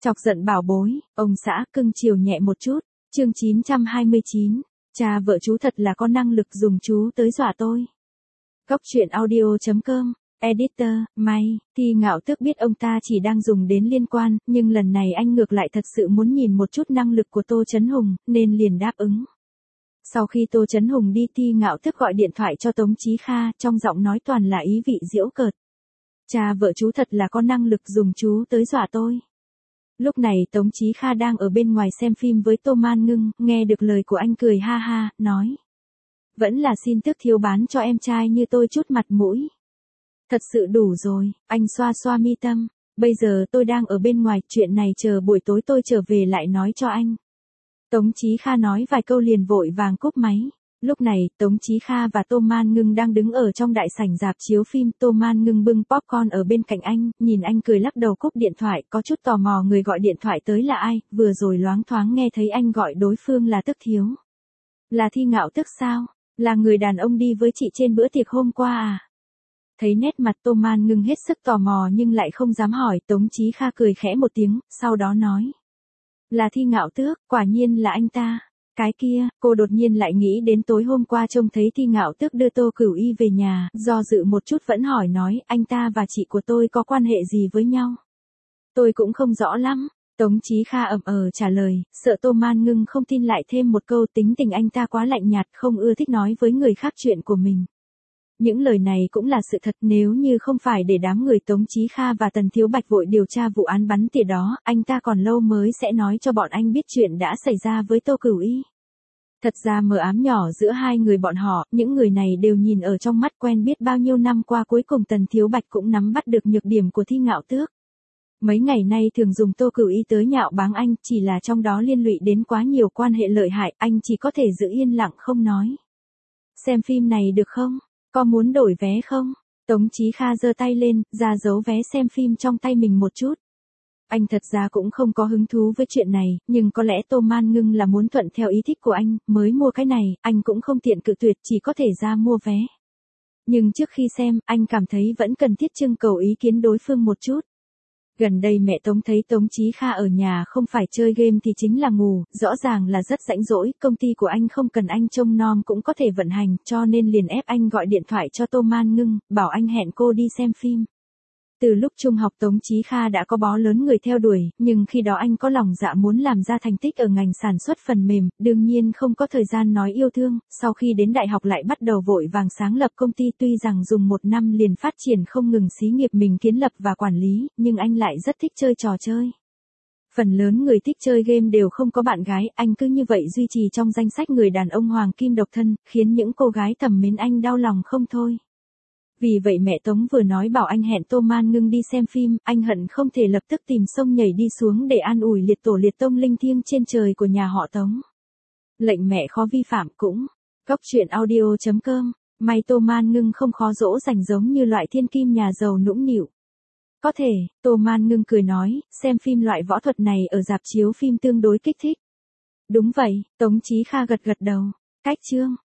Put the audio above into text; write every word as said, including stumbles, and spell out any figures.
Chọc giận bảo bối, ông xã cưng chiều nhẹ một chút. Chương chín trăm hai mươi chín. Cha vợ chú thật là có năng lực dùng chú tới dọa tôi. Góc truyện audio chấm com. Editor, may, Thi Ngạo Tước biết ông ta chỉ đang dùng đến liên quan, nhưng lần này anh ngược lại thật sự muốn nhìn một chút năng lực của Tô Chấn Hùng, nên liền đáp ứng. Sau khi Tô Chấn Hùng đi, Thi Ngạo Tước gọi điện thoại cho Tống Chí Kha, trong giọng nói toàn là ý vị giễu cợt. Cha vợ chú thật là có năng lực dùng chú tới dọa tôi. Lúc này Tống Chí Kha đang ở bên ngoài xem phim với Tô Man Ngưng, nghe được lời của anh cười ha ha, nói. Vẫn là xin tước thiếu bán cho em trai như tôi chút mặt mũi. Thật sự đủ rồi, anh xoa xoa mi tâm. Bây giờ tôi đang ở bên ngoài, chuyện này chờ buổi tối tôi trở về lại nói cho anh. Tống Chí Kha nói vài câu liền vội vàng cúp máy. Lúc này, Tống Chí Kha và Tô Man Ngưng đang đứng ở trong đại sảnh rạp chiếu phim. Tô Man Ngưng bưng popcorn ở bên cạnh anh, nhìn anh cười lắc đầu cúp điện thoại, có chút tò mò người gọi điện thoại tới là ai, vừa rồi loáng thoáng nghe thấy anh gọi đối phương là Tước thiếu. Là Thi Ngạo Tước sao? Là người đàn ông đi với chị trên bữa tiệc hôm qua à? Thấy nét mặt Tô Man Ngưng hết sức tò mò nhưng lại không dám hỏi, Tống Chí Kha cười khẽ một tiếng, sau đó nói. Là Thi Ngạo Tước, quả nhiên là anh ta. Cái kia, cô đột nhiên lại nghĩ đến tối hôm qua trông thấy Thi Ngạo Tước đưa Tô Cửu Y về nhà, do dự một chút vẫn hỏi nói, anh ta và chị của tôi có quan hệ gì với nhau? Tôi cũng không rõ lắm. Tống Chí Kha ậm ờ trả lời, sợ Tô Man Ngưng không tin lại thêm một câu, tính tình anh ta quá lạnh nhạt, không ưa thích nói với người khác chuyện của mình. Những lời này cũng là sự thật, nếu như không phải để đám người Tống Chí Kha và Tần Thiếu Bạch vội điều tra vụ án bắn tỉa đó, anh ta còn lâu mới sẽ nói cho bọn anh biết chuyện đã xảy ra với Tô Cửu Y. Thật ra mờ ám nhỏ giữa hai người bọn họ, những người này đều nhìn ở trong mắt, quen biết bao nhiêu năm qua, cuối cùng Tần Thiếu Bạch cũng nắm bắt được nhược điểm của Thi Ngạo Tước. Mấy ngày nay thường dùng Tô Cửu Y tới nhạo báng anh, chỉ là trong đó liên lụy đến quá nhiều quan hệ lợi hại, anh chỉ có thể giữ yên lặng không nói. Xem phim này được không? Có muốn đổi vé không? Tống Chí Kha giơ tay lên, ra dấu vé xem phim trong tay mình một chút. Anh thật ra cũng không có hứng thú với chuyện này, nhưng có lẽ Tô Man Ngưng là muốn thuận theo ý thích của anh, mới mua cái này, anh cũng không tiện cự tuyệt, chỉ có thể ra mua vé. Nhưng trước khi xem, anh cảm thấy vẫn cần thiết trưng cầu ý kiến đối phương một chút. Gần đây mẹ Tống thấy Tống Chí Kha ở nhà không phải chơi game thì chính là ngủ, rõ ràng là rất rãnh rỗi, công ty của anh không cần anh trông nom cũng có thể vận hành, cho nên liền ép anh gọi điện thoại cho Tô Man Ngưng, bảo anh hẹn cô đi xem phim. Từ lúc trung học Tống Chí Kha đã có bó lớn người theo đuổi, nhưng khi đó anh có lòng dạ muốn làm ra thành tích ở ngành sản xuất phần mềm, đương nhiên không có thời gian nói yêu thương, sau khi đến đại học lại bắt đầu vội vàng sáng lập công ty, tuy rằng dùng một năm liền phát triển không ngừng xí nghiệp mình kiến lập và quản lý, nhưng anh lại rất thích chơi trò chơi. Phần lớn người thích chơi game đều không có bạn gái, anh cứ như vậy duy trì trong danh sách người đàn ông hoàng kim độc thân, khiến những cô gái thầm mến anh đau lòng không thôi. Vì vậy mẹ Tống vừa nói bảo anh hẹn Tô Man Ngưng đi xem phim, anh hận không thể lập tức tìm sông nhảy đi xuống để an ủi liệt tổ liệt tông linh thiêng trên trời của nhà họ Tống. Lệnh mẹ khó vi phạm cũng. Góc truyện audio chấm com. May Tô Man Ngưng không khó dỗ dành giống như loại thiên kim nhà giàu nũng nịu. Có thể, Tô Man Ngưng cười nói, xem phim loại võ thuật này ở rạp chiếu phim tương đối kích thích. Đúng vậy, Tống Chí Kha gật gật đầu. Cách chương.